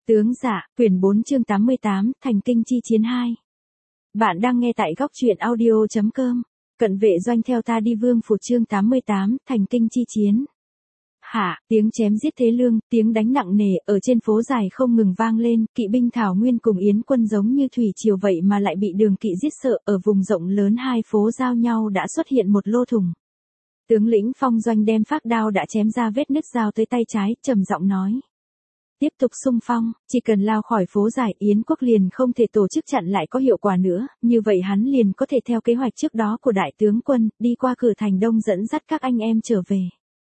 Tướng Dạ, quyển 4 chương 88, Thành Kinh chi chiến 2. Bạn đang nghe tại góc truyện audio.com. Cận vệ doanh theo ta đi Vương Phủ chương 88, Thành Kinh chi chiến. Hạ, tiếng chém giết thế lương, tiếng đánh nặng nề, ở trên phố dài không ngừng vang lên, kỵ binh Thảo Nguyên cùng Yến quân giống như thủy triều vậy mà lại bị Đường Kỵ giết sợ, ở vùng rộng lớn hai phố giao nhau đã xuất hiện một lô thủng. Tướng lĩnh Phong Doanh đem phác đao đã chém ra vết nứt dao tới tay trái, trầm giọng nói. Tiếp tục xung phong, chỉ cần lao khỏi phố dài Yến quốc liền không thể tổ chức chặn lại có hiệu quả nữa, như vậy hắn liền có thể theo kế hoạch trước đó của đại tướng quân, đi qua cửa thành đông dẫn dắt các anh em trở về.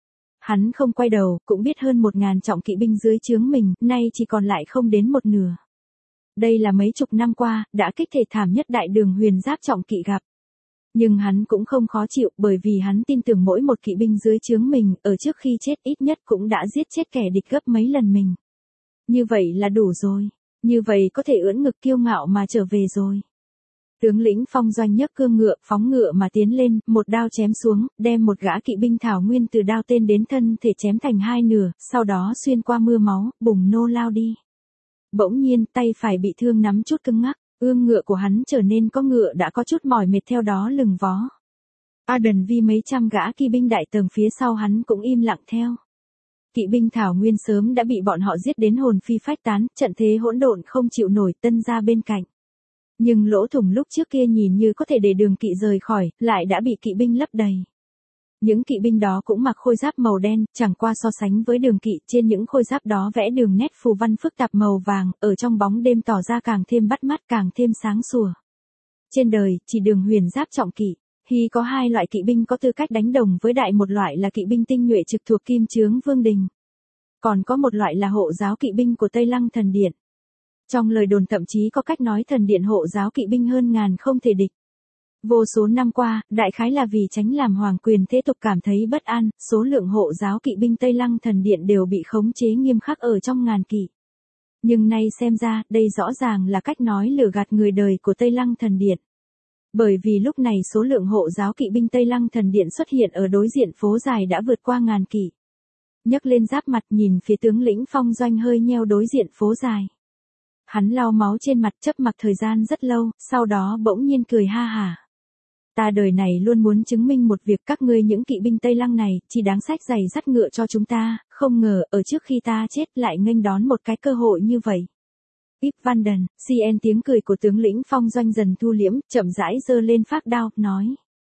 Hắn không quay đầu, cũng biết hơn 1000 trọng kỵ binh dưới trướng mình, nay chỉ còn lại không đến một nửa. Đây là mấy chục năm qua, đã kích thể thảm nhất đại đường huyền giáp trọng kỵ gặp. Nhưng hắn cũng không khó chịu bởi vì hắn tin tưởng mỗi một kỵ binh dưới trướng mình, ở trước khi chết ít nhất cũng đã giết chết kẻ địch gấp mấy lần mình. Như vậy là đủ rồi. Như vậy có thể ưỡn ngực kiêu ngạo mà trở về rồi. Tướng lĩnh Phong Doanh nhấc cương ngựa, phóng ngựa mà tiến lên, một đao chém xuống, đem một gã kỵ binh Thảo Nguyên từ đao tên đến thân thể chém thành hai nửa, sau đó xuyên qua mưa máu, bùng nô lao đi. Bỗng nhiên, tay phải bị thương nắm chút cứng ngắc, ương ngựa của hắn trở nên có ngựa đã có chút mỏi mệt theo đó lừng vó. Aden vì mấy trăm gã kỵ binh đại tầng phía sau hắn cũng im lặng theo. Kỵ binh Thảo Nguyên sớm đã bị bọn họ giết đến hồn phi phách tán, trận thế hỗn độn không chịu nổi, Tân ra bên cạnh. Nhưng lỗ thủng lúc trước kia nhìn như có thể để Đường Kỵ rời khỏi, lại đã bị kỵ binh lấp đầy. Những kỵ binh đó cũng mặc khôi giáp màu đen, chẳng qua so sánh với Đường Kỵ, trên những khôi giáp đó vẽ đường nét phù văn phức tạp màu vàng, ở trong bóng đêm tỏ ra càng thêm bắt mắt, càng thêm sáng sủa. Trên đời, chỉ Đường huyền giáp trọng kỵ. Khi có hai loại kỵ binh có tư cách đánh đồng với đại, một loại là kỵ binh tinh nhuệ trực thuộc Kim Chướng Vương Đình. Còn có một loại là hộ giáo kỵ binh của Tây Lăng Thần Điện. Trong lời đồn thậm chí có cách nói Thần Điện hộ giáo kỵ binh hơn ngàn không thể địch. Vô số năm qua, đại khái là vì tránh làm hoàng quyền thế tục cảm thấy bất an, số lượng hộ giáo kỵ binh Tây Lăng Thần Điện đều bị khống chế nghiêm khắc ở trong ngàn kỵ. Nhưng nay xem ra, đây rõ ràng là cách nói lừa gạt người đời của Tây Lăng Thần Điện. Bởi vì lúc này số lượng hộ giáo kỵ binh Tây Lăng Thần Điện xuất hiện ở đối diện phố dài đã vượt qua ngàn kỵ. Nhấc lên giáp mặt nhìn phía tướng lĩnh Phong Doanh hơi nheo đối diện phố dài. Hắn lau máu trên mặt chấp mặc thời gian rất lâu, sau đó bỗng nhiên cười ha hả. Ta đời này luôn muốn chứng minh một việc, các ngươi những kỵ binh Tây Lăng này, chỉ đáng xách giày dắt ngựa cho chúng ta, không ngờ ở trước khi ta chết lại nghênh đón một cái cơ hội như vậy. Ip Van Den, CN tiếng cười của tướng lĩnh Phong Doanh dần thu liễm, chậm rãi giơ lên phác đao, nói.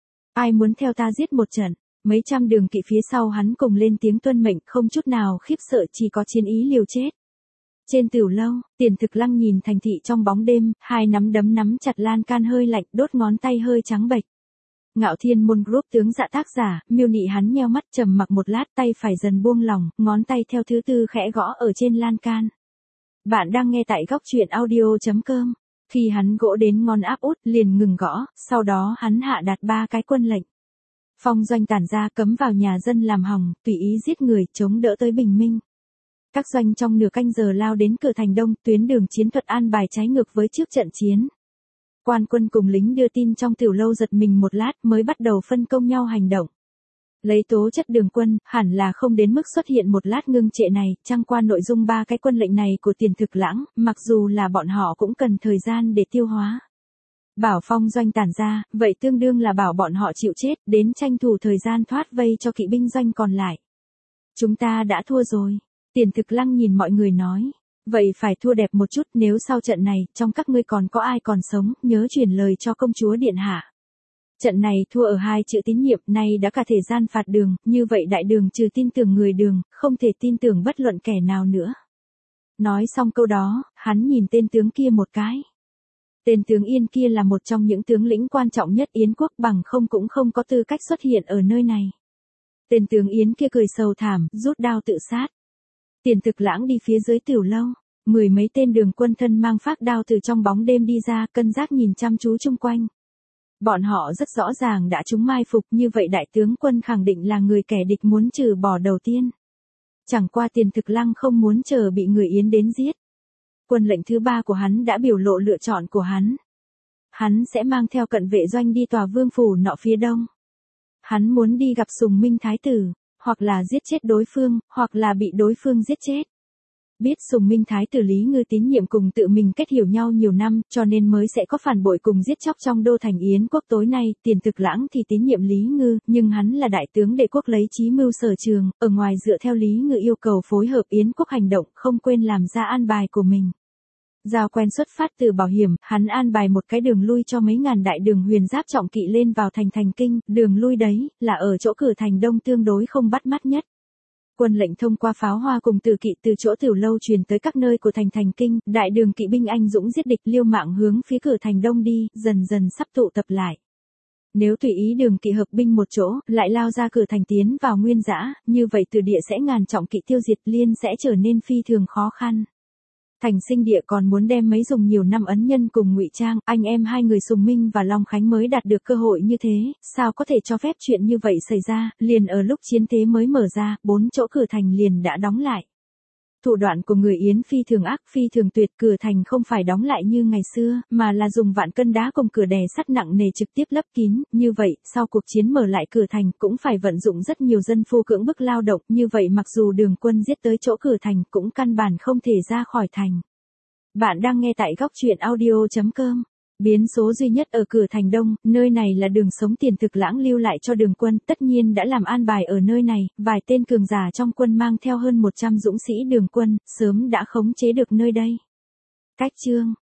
Ai muốn theo ta giết một trận, mấy trăm đường kỵ phía sau hắn cùng lên tiếng tuân mệnh, không chút nào khiếp sợ, chỉ có chiến ý liều chết. Trên Tửu Lâu, Tiền Thực Lăng nhìn thành thị trong bóng đêm, hai nắm đấm nắm chặt lan can hơi lạnh, đốt ngón tay hơi trắng bệch. Ngạo Thiên Môn Group tướng Dạ tác giả, miêu nị hắn nheo mắt trầm mặc một lát, tay phải dần buông lỏng, ngón tay theo thứ tự khẽ gõ ở trên lan can. Bạn đang nghe tại góc truyện audio.com. Khi hắn gỗ đến ngón áp út, liền ngừng gõ, sau đó hắn hạ đạt 3 cái quân lệnh. Phong Doanh tản ra, cấm vào nhà dân làm hỏng, tùy ý giết người, chống đỡ tới bình minh. Các doanh trong nửa canh giờ lao đến cửa thành đông, tuyến đường chiến thuật an bài trái ngược với trước trận chiến. Quan quân cùng lính đưa tin trong Tiểu Lâu giật mình một lát mới bắt đầu phân công nhau hành động. Lấy tố chất Đường quân, hẳn là không đến mức xuất hiện một lát ngưng trệ này, chẳng qua nội dung 3 cái quân lệnh này của Tiền Thực Lãng, mặc dù là bọn họ cũng cần thời gian để tiêu hóa. Bảo Phong Doanh tản ra, vậy tương đương là bảo bọn họ chịu chết, đến tranh thủ thời gian thoát vây cho kỵ binh doanh còn lại. Chúng ta đã thua rồi. Tiền Thực Lăng nhìn mọi người nói. Vậy phải thua đẹp một chút, nếu sau trận này, trong các ngươi còn có ai còn sống, nhớ truyền lời cho công chúa điện hạ. Trận này thua ở 2 chữ tín nhiệm, nay đã cả thể gian phạt Đường, như vậy đại đường trừ tin tưởng người Đường, không thể tin tưởng bất luận kẻ nào nữa. Nói xong câu đó, hắn nhìn tên tướng kia một cái. Tên tướng Yên kia là một trong những tướng lĩnh quan trọng nhất Yến quốc, bằng không cũng không có tư cách xuất hiện ở nơi này. Tên tướng Yến kia cười sầu thảm, rút đao tự sát. Tiền Thực Lãng đi phía dưới Tiểu Lâu, 10 mấy tên Đường quân thân mang phác đao từ trong bóng đêm đi ra, cân giác nhìn chăm chú chung quanh. Bọn họ rất rõ ràng đã trúng mai phục, như vậy đại tướng quân khẳng định là người kẻ địch muốn trừ bỏ đầu tiên. Chẳng qua Tiền Thực Lăng không muốn chờ bị người Yến đến giết. Quân lệnh thứ 3 của hắn đã biểu lộ lựa chọn của hắn. Hắn sẽ mang theo cận vệ doanh đi tòa vương phủ nọ phía đông. Hắn muốn đi gặp Sùng Minh Thái tử, hoặc là giết chết đối phương, hoặc là bị đối phương giết chết. Biết Sùng Minh Thái tử Lý Ngư tín nhiệm cùng tự mình kết hiểu nhau nhiều năm, cho nên mới sẽ có phản bội cùng giết chóc trong đô thành Yến quốc tối nay, Tiền Thực Lãng thì tín nhiệm Lý Ngư, nhưng hắn là đại tướng đệ quốc lấy chí mưu sở trường, ở ngoài dựa theo Lý Ngư yêu cầu phối hợp Yến quốc hành động, không quên làm ra an bài của mình. Giao quen xuất phát từ bảo hiểm, hắn an bài một cái đường lui cho mấy ngàn đại đường huyền giáp trọng kỵ lên vào thành kinh, đường lui đấy, là ở chỗ cửa thành đông tương đối không bắt mắt nhất. Quân lệnh thông qua pháo hoa cùng tử kỵ từ chỗ tiểu lâu truyền tới các nơi của thành kinh, đại đường kỵ binh anh dũng giết địch liêu mạng hướng phía cửa thành đông đi, dần dần sắp tụ tập lại. Nếu tùy ý đường kỵ hợp binh một chỗ, lại lao ra cửa thành tiến vào nguyên dã, như vậy từ địa sẽ ngàn trọng kỵ tiêu diệt liên sẽ trở nên phi thường khó khăn. Thành Sinh Địa còn muốn đem mấy dùng nhiều năm ấn nhân cùng Ngụy Trang, anh em hai người Sùng Minh và Long Khánh mới đạt được cơ hội như thế, sao có thể cho phép chuyện như vậy xảy ra, liền ở lúc chiến thế mới mở ra, 4 chỗ cửa thành liền đã đóng lại. Thủ đoạn của người Yến phi thường ác, phi thường tuyệt, cửa thành không phải đóng lại như ngày xưa, mà là dùng vạn cân đá cùng cửa đè sắt nặng nề trực tiếp lấp kín, như vậy, sau cuộc chiến mở lại cửa thành cũng phải vận dụng rất nhiều dân phu cưỡng bức lao động, như vậy mặc dù đường quân giết tới chỗ cửa thành cũng căn bản không thể ra khỏi thành. Bạn đang nghe tại góc truyện audio.com. Biến số duy nhất ở cửa thành đông, nơi này là đường sống Tiền Thực Lãng lưu lại cho đường quân, tất nhiên đã làm an bài ở nơi này, vài tên cường giả trong quân mang theo hơn 100 dũng sĩ đường quân, sớm đã khống chế được nơi đây. Cách chương